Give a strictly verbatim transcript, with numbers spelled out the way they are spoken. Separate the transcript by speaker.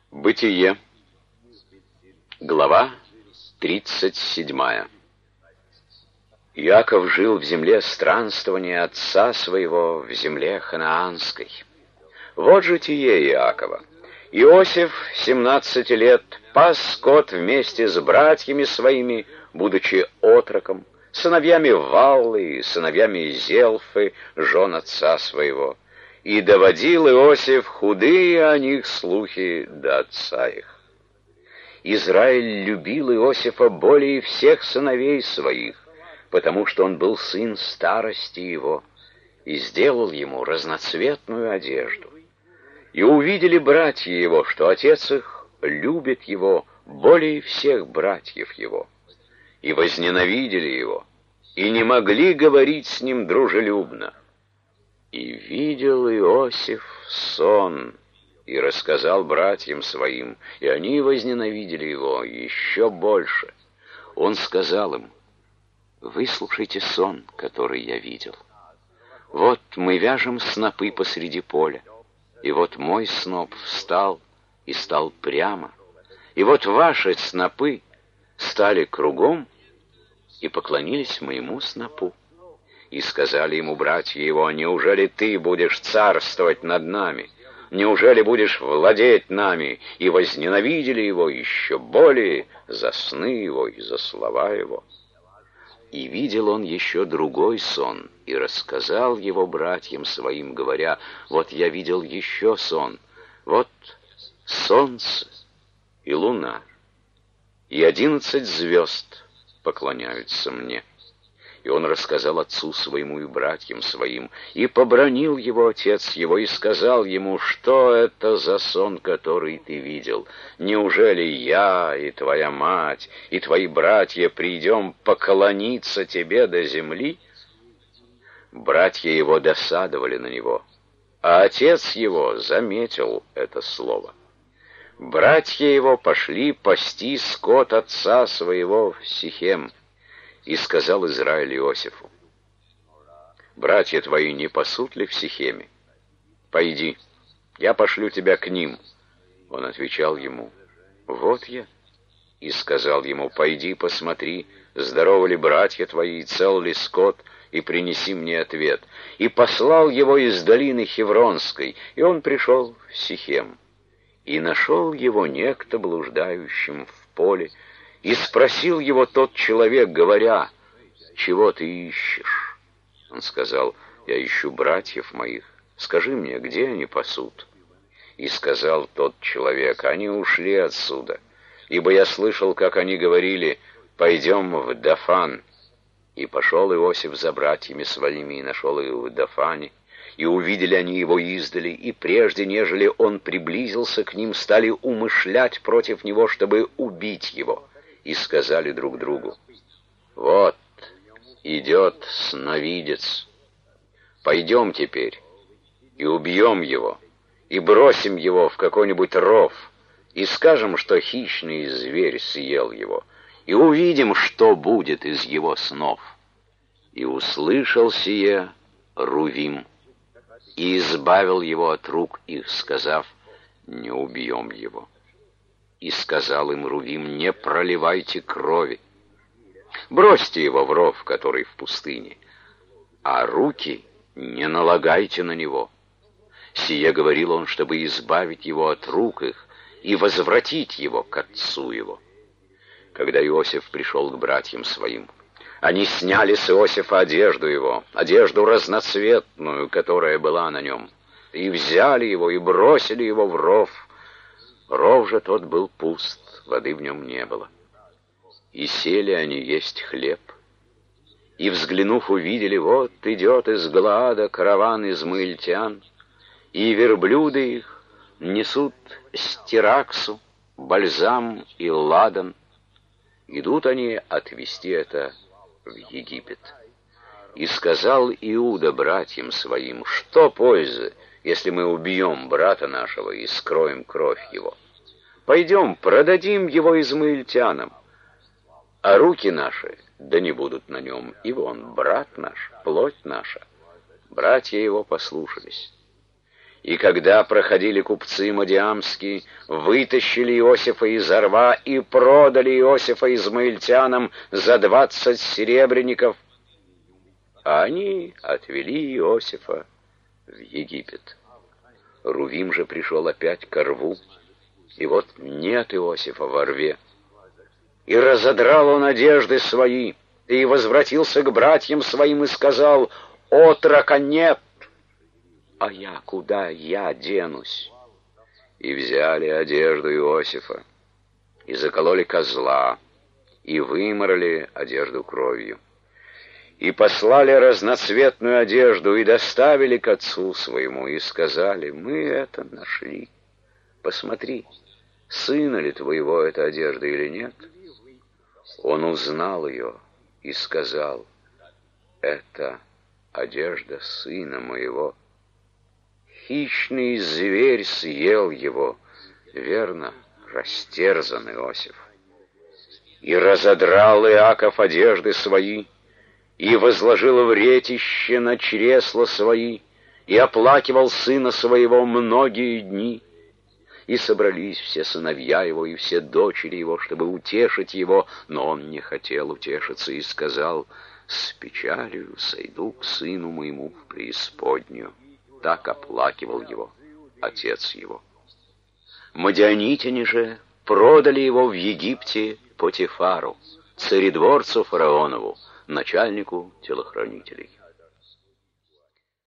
Speaker 1: Бытие. Глава тридцать седьмая. Иаков жил в земле странствования отца своего, в земле ханаанской. Вот житие Иакова. Иосиф, семнадцати лет, пас скот вместе с братьями своими, будучи отроком, сыновьями Валлы и сыновьями Зелфы, жен отца своего. И доводил Иосиф худые о них слухи до отца их. Израиль любил Иосифа более всех сыновей своих, потому что он был сын старости его, и сделал ему разноцветную одежду. И увидели братья его, что отец их любит его более всех братьев его, и возненавидели его, и не могли говорить с ним дружелюбно. И видел Иосиф сон, и рассказал братьям своим, и они возненавидели его еще больше. Он сказал им: «Выслушайте сон, который я видел. Вот мы вяжем снопы посреди поля, и вот мой сноп встал и стал прямо, и вот ваши снопы стали кругом и поклонились моему снопу. И сказали ему братья его: неужели ты будешь царствовать над нами? Неужели будешь владеть нами?» И возненавидели его еще более за сны его и за слова его. И видел он еще другой сон, и рассказал его братьям своим, говоря: «Вот я видел еще сон, вот солнце и луна, и одиннадцать звезд поклоняются мне». И он рассказал отцу своему и братьям своим, и побранил его отец его, и сказал ему: «Что это за сон, который ты видел? Неужели я и твоя мать, и твои братья придем поклониться тебе до земли?» Братья его досадовали на него, а отец его заметил это слово. Братья его пошли пасти скот отца своего в Сихем. И сказал Израиль Иосифу: «Братья твои не пасут ли в Сихеме? Пойди, я пошлю тебя к ним». Он отвечал ему: «Вот я». И сказал ему: «Пойди, посмотри, здоровы ли братья твои, цел ли скот, и принеси мне ответ». И послал его из долины Хевронской, и он пришел в Сихем. И нашел его некто блуждающим в поле, и спросил его тот человек, говоря: «Чего ты ищешь?» Он сказал: «Я ищу братьев моих. Скажи мне, где они пасут?» И сказал тот человек: «Они ушли отсюда, ибо я слышал, как они говорили: пойдем в Дафан». И пошел Иосиф за братьями своими, и нашел их в Дафане. И увидели они его издали, и прежде, нежели он приблизился к ним, стали умышлять против него, чтобы убить его. И сказали друг другу: «Вот идет сновидец. Пойдем теперь и убьем его, и бросим его в какой-нибудь ров, и скажем, что хищный зверь съел его, и увидим, что будет из его снов». И услышал сие Рувим, и избавил его от рук их, сказав: «Не убьем его». И сказал им Рувим: «Не проливайте крови, бросьте его в ров, который в пустыне, а руки не налагайте на него». Сие говорил он, чтобы избавить его от рук их и возвратить его к отцу его. Когда Иосиф пришел к братьям своим, они сняли с Иосифа одежду его, одежду разноцветную, которая была на нем, и взяли его, и бросили его в ров. Ров же тот был пуст, воды в нем не было. И сели они есть хлеб. И, взглянув, увидели: вот идет из Галаада караван измаильтян, и верблюды их несут стираксу, бальзам и ладан. Идут они отвезти это в Египет. И сказал Иуда братьям своим: что пользы, если мы убьем брата нашего и скроем кровь его? Пойдем, продадим его измаильтянам, а руки наши да не будут на нем, ибо он брат наш, плоть наша». Братья его послушались. И когда проходили купцы мадиамские, вытащили Иосифа из рва и продали Иосифа измаильтянам за двадцать серебряников, а они отвели Иосифа в Египет. Рувим же пришел опять ко рву, и вот нет Иосифа во рве. И разодрал он одежды свои, и возвратился к братьям своим и сказал: «Отрока нет, а я куда я денусь?» И взяли одежду Иосифа, и закололи козла, и выморали одежду кровью. И послали разноцветную одежду, и доставили к отцу своему, и сказали: «Мы это нашли. Посмотри, сына ли твоего эта одежда или нет?» Он узнал ее и сказал: «Это одежда сына моего. Хищный зверь съел его, верно, растерзан Иосиф». И разодрал Иаков одежды свои, и возложил в ретище на чресла свои, и оплакивал сына своего многие дни. И собрались все сыновья его и все дочери его, чтобы утешить его, но он не хотел утешиться и сказал: «С печалью сойду к сыну моему в преисподнюю». Так оплакивал его отец его. Мадианитяне же продали его в Египте Потифару, царедворцу фараонову, начальнику телохранителей.